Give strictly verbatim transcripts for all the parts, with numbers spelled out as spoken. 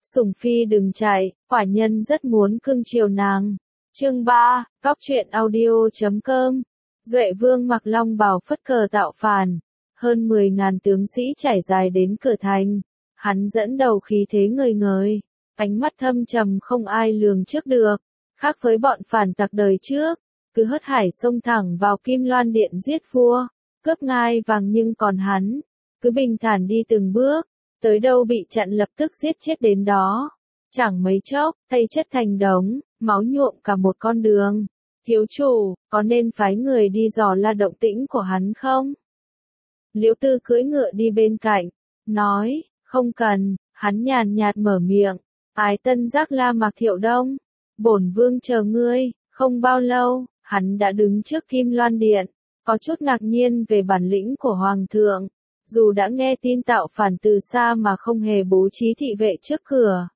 Sủng phi đừng chạy, quả nhân rất muốn cưng chiều nàng. Chương ba, Cóc truyện audio chấm com. Duệ Vương mặc long bào phất cờ tạo phản, hơn mười ngàn tướng sĩ trải dài đến cửa thành. Hắn dẫn đầu khí thế ngời ngời, ánh mắt thâm trầm không ai lường trước được. Khác với bọn phản tặc đời trước, cứ hớt hải xông thẳng vào Kim Loan Điện giết vua, cướp ngai vàng, nhưng còn hắn, cứ bình thản đi từng bước, tới đâu bị chặn lập tức giết chết đến đó. Chẳng mấy chốc, thây chất thành đống, máu nhuộm cả một con đường. Thiếu chủ, có nên phái người đi dò la động tĩnh của hắn không? Liễu Tư cưỡi ngựa đi bên cạnh, nói, không cần. Hắn nhàn nhạt mở miệng, ái tân giác la Mạc Thiệu Đông, bổn vương chờ ngươi. Không bao lâu, hắn đã đứng trước Kim Loan Điện, có chút ngạc nhiên về bản lĩnh của Hoàng thượng, dù đã nghe tin tạo phản từ xa mà không hề bố trí thị vệ trước cửa.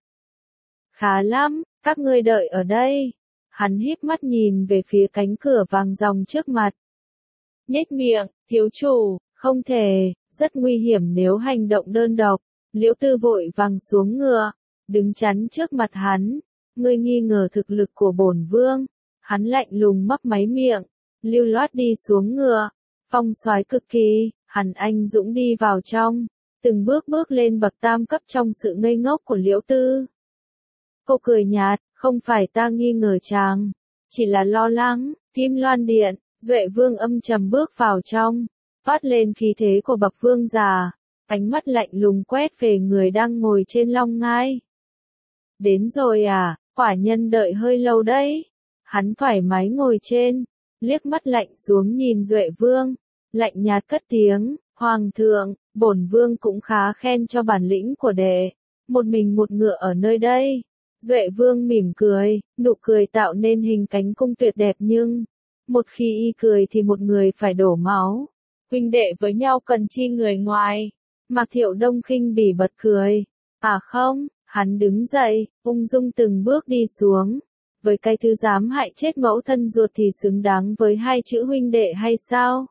Khá lắm, các ngươi đợi ở đây. Hắn híp mắt nhìn về phía cánh cửa vàng ròng trước mặt. Nhếch miệng, thiếu chủ, không thể, rất nguy hiểm nếu hành động đơn độc. Liễu Tư vội vàng xuống ngựa, đứng chắn trước mặt hắn. Ngươi nghi ngờ thực lực của bổn vương. Hắn lạnh lùng mấp máy miệng, lưu loát đi xuống ngựa, phong soái cực kỳ. Hắn anh dũng đi vào trong, từng bước bước lên bậc tam cấp trong sự ngây ngốc của Liễu Tư. Cô cười nhạt, không phải ta nghi ngờ chàng, chỉ là lo lắng. Kim Loan Điện, Duệ Vương âm trầm bước vào trong, phát lên khí thế của bậc vương già, ánh mắt lạnh lùng quét về người đang ngồi trên long ngai. Đến rồi à, quả nhân đợi hơi lâu đấy. Hắn thoải mái ngồi trên, liếc mắt lạnh xuống nhìn Duệ Vương, lạnh nhạt cất tiếng, Hoàng thượng, bổn vương cũng khá khen cho bản lĩnh của đệ, một mình một ngựa ở nơi đây. Duệ Vương mỉm cười, nụ cười tạo nên hình cánh cung tuyệt đẹp, nhưng một khi y cười thì một người phải đổ máu. Huynh đệ với nhau cần chi người ngoài. Mạc Thiệu Đông khinh bỉ bật cười. À không, hắn đứng dậy, ung dung từng bước đi xuống. Với cái thứ dám hại chết mẫu thân ruột thì xứng đáng với hai chữ huynh đệ hay sao?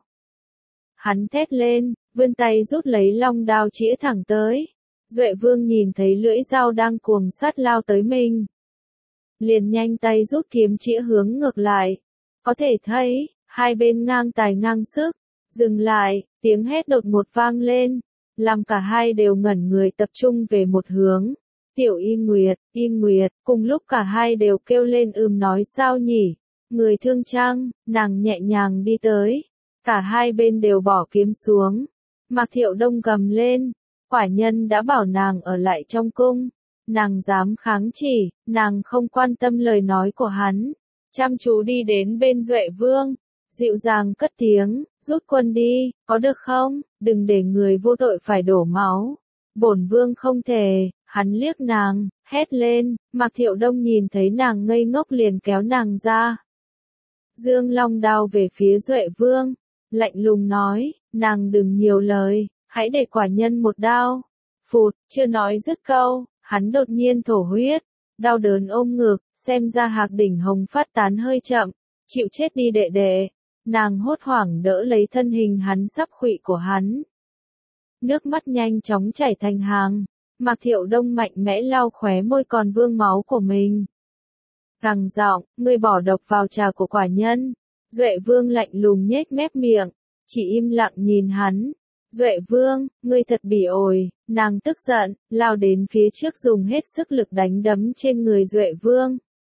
Hắn thét lên, vươn tay rút lấy long đao chĩa thẳng tới. Duệ Vương nhìn thấy lưỡi dao đang cuồng sát lao tới mình, liền nhanh tay rút kiếm chĩa hướng ngược lại. Có thể thấy, hai bên ngang tài ngang sức. Dừng lại, tiếng hét đột ngột vang lên, làm cả hai đều ngẩn người tập trung về một hướng. Tiểu Y Nguyệt, Y Nguyệt, cùng lúc cả hai đều kêu lên ừm nói sao nhỉ? Người thương trang, nàng nhẹ nhàng đi tới. Cả hai bên đều bỏ kiếm xuống. Mạc Thiệu Đông gầm lên, quả nhân đã bảo nàng ở lại trong cung. Nàng dám kháng chỉ, nàng không quan tâm lời nói của hắn. Chăm chú đi đến bên Duệ Vương, dịu dàng cất tiếng, rút quân đi, có được không? Đừng để người vô tội phải đổ máu. Bổn vương không thể. Hắn liếc nàng, hét lên. Mạc Thiệu Đông nhìn thấy nàng ngây ngốc liền kéo nàng ra, dương long đao về phía Duệ Vương, lạnh lùng nói, nàng đừng nhiều lời, hãy để quả nhân một đao. Phụt, chưa nói dứt câu, hắn đột nhiên thổ huyết, đau đớn ôm ngực, xem ra hạc đỉnh hồng phát tán hơi chậm, chịu chết đi đệ đệ. Nàng hốt hoảng đỡ lấy thân hình hắn sắp khuỵu của hắn. Nước mắt nhanh chóng chảy thành hàng. Mạc Thiệu Đông mạnh mẽ lau khóe môi còn vương máu của mình. Gằn giọng, ngươi bỏ độc vào trà của quả nhân. Duệ Vương lạnh lùng nhếch mép miệng, chỉ im lặng nhìn hắn. Duệ Vương, ngươi thật bỉ ổi. Nàng tức giận, lao đến phía trước dùng hết sức lực đánh đấm trên người Duệ Vương.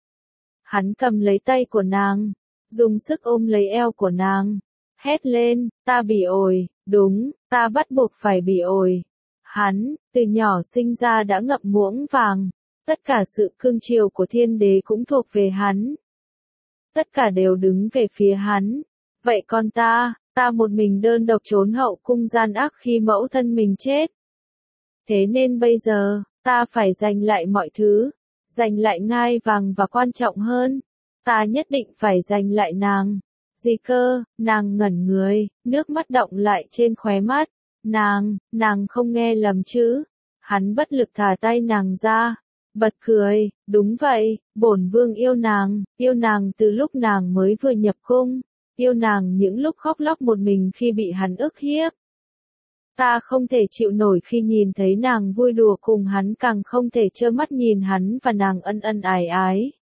Hắn cầm lấy tay của nàng, dùng sức ôm lấy eo của nàng, hét lên, ta bỉ ổi, đúng, ta bắt buộc phải bỉ ổi. Hắn, từ nhỏ sinh ra đã ngậm muỗng vàng, tất cả sự cương triều của thiên đế cũng thuộc về hắn. Tất cả đều đứng về phía hắn. Vậy còn ta, ta một mình đơn độc trốn hậu cung gian ác khi mẫu thân mình chết. Thế nên bây giờ, ta phải giành lại mọi thứ, giành lại ngai vàng và quan trọng hơn, ta nhất định phải giành lại nàng. Gì cơ? Nàng ngẩn người, nước mắt đọng lại trên khóe mắt. Nàng, nàng không nghe lầm chứ? Hắn bất lực thả tay nàng ra, bật cười, đúng vậy, bổn vương yêu nàng, yêu nàng từ lúc nàng mới vừa nhập cung, yêu nàng những lúc khóc lóc một mình khi bị hắn ức hiếp. Ta không thể chịu nổi khi nhìn thấy nàng vui đùa cùng hắn, càng không thể trơ mắt nhìn hắn và nàng ân ân ái ái.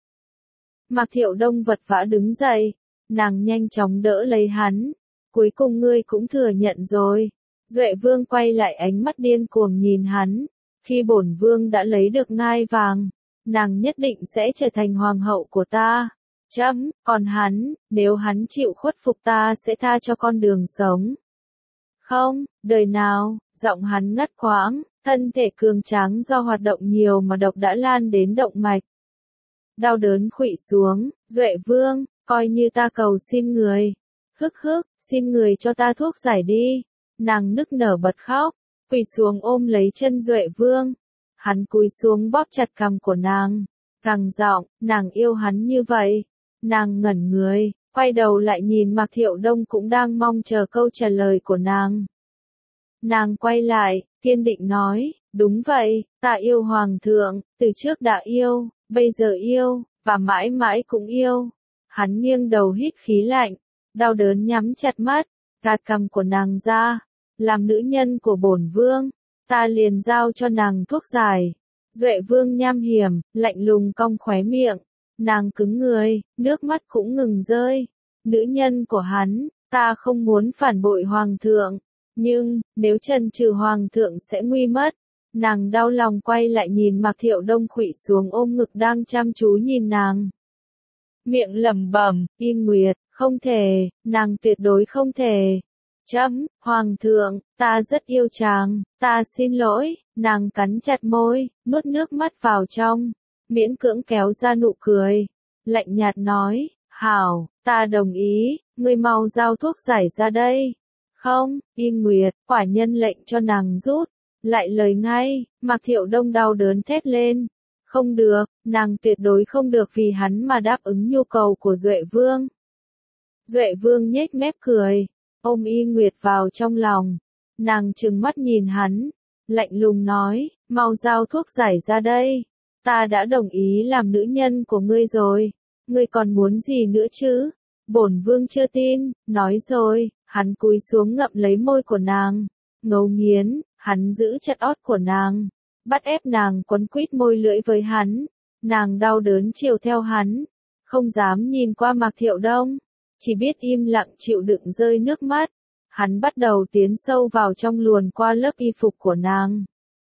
Mạc Thiệu Đông vật vã đứng dậy, nàng nhanh chóng đỡ lấy hắn. Cuối cùng ngươi cũng thừa nhận rồi. Duệ Vương quay lại, ánh mắt điên cuồng nhìn hắn. Khi bổn vương đã lấy được ngai vàng, nàng nhất định sẽ trở thành hoàng hậu của ta. Chấm, còn hắn, nếu hắn chịu khuất phục ta sẽ tha cho con đường sống. Không, đời nào, giọng hắn ngắt quãng, thân thể cường tráng do hoạt động nhiều mà độc đã lan đến động mạch. Đau đớn khuỵu xuống, Duệ Vương, coi như ta cầu xin người. Hức hức, xin người cho ta thuốc giải đi. Nàng nức nở bật khóc, quỳ xuống ôm lấy chân Duệ Vương. Hắn cúi xuống bóp chặt cằm của nàng, gằn giọng, nàng yêu hắn như vậy. Nàng ngẩn người, quay đầu lại nhìn Mạc Thiệu Đông cũng đang mong chờ câu trả lời của nàng. Nàng quay lại, kiên định nói, đúng vậy, ta yêu Hoàng thượng, từ trước đã yêu, bây giờ yêu, và mãi mãi cũng yêu. Hắn nghiêng đầu hít khí lạnh, đau đớn nhắm chặt mắt, gạt cằm của nàng ra. Làm nữ nhân của bổn vương, ta liền giao cho nàng thuốc giải. Duệ Vương nham hiểm, lạnh lùng cong khóe miệng. Nàng cứng người, nước mắt cũng ngừng rơi. Nữ nhân của hắn, ta không muốn phản bội Hoàng thượng. Nhưng, nếu trần trừ Hoàng thượng sẽ nguy mất. Nàng đau lòng quay lại nhìn Mạc Thiệu Đông khuỵu xuống ôm ngực đang chăm chú nhìn nàng. Miệng lẩm bẩm, Yên Nguyệt, không thể, nàng tuyệt đối không thể. Chấm, Hoàng thượng, ta rất yêu chàng, ta xin lỗi. Nàng cắn chặt môi, nuốt nước mắt vào trong, miễn cưỡng kéo ra nụ cười. Lạnh nhạt nói, hảo, ta đồng ý, ngươi mau giao thuốc giải ra đây. Không, Yên Nguyệt, quả nhân lệnh cho nàng rút. Lại lời ngay, Mạc Thiệu Đông đau đớn thét lên. Không được, nàng tuyệt đối không được vì hắn mà đáp ứng nhu cầu của Duệ Vương. Duệ Vương nhếch mép cười, ôm Yên Nguyệt vào trong lòng. Nàng trừng mắt nhìn hắn, lạnh lùng nói, mau giao thuốc giải ra đây. Ta đã đồng ý làm nữ nhân của ngươi rồi, ngươi còn muốn gì nữa chứ? Bổn vương chưa tin, nói rồi, hắn cúi xuống ngậm lấy môi của nàng, ngấu nghiến, hắn giữ chặt ót của nàng, bắt ép nàng quấn quýt môi lưỡi với hắn. Nàng đau đớn chiều theo hắn, không dám nhìn qua Mạc Thiệu Đông, chỉ biết im lặng chịu đựng rơi nước mắt. Hắn bắt đầu tiến sâu vào trong, luồn qua lớp y phục của nàng.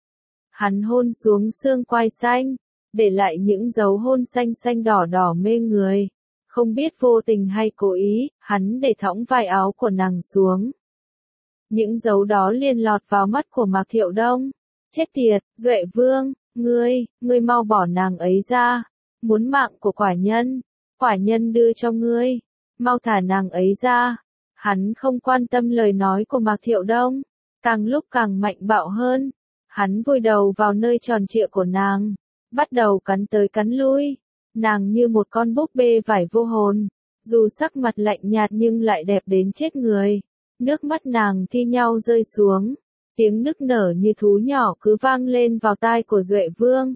Hắn hôn xuống xương quai xanh, để lại những dấu hôn xanh xanh đỏ đỏ mê người. Không biết vô tình hay cố ý, hắn để thõng vai áo của nàng xuống. Những dấu đó liền lọt vào mắt của Mạc Thiệu Đông. Chết tiệt, Duệ Vương, ngươi, ngươi mau bỏ nàng ấy ra. Muốn mạng của quả nhân, quả nhân đưa cho ngươi. Mau thả nàng ấy ra. Hắn không quan tâm lời nói của Mạc Thiệu Đông, càng lúc càng mạnh bạo hơn. Hắn vùi đầu vào nơi tròn trịa của nàng, bắt đầu cắn tới cắn lui. Nàng như một con búp bê vải vô hồn, dù sắc mặt lạnh nhạt nhưng lại đẹp đến chết người. Nước mắt nàng thi nhau rơi xuống, tiếng nức nở như thú nhỏ cứ vang lên vào tai của Duệ Vương.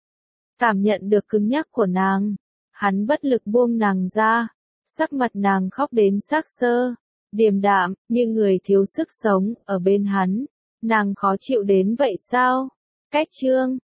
Cảm nhận được cứng nhắc của nàng, hắn bất lực buông nàng ra, sắc mặt nàng khóc đến xác xơ, điềm đạm, như người thiếu sức sống, ở bên hắn. Nàng khó chịu đến vậy sao? Cách chương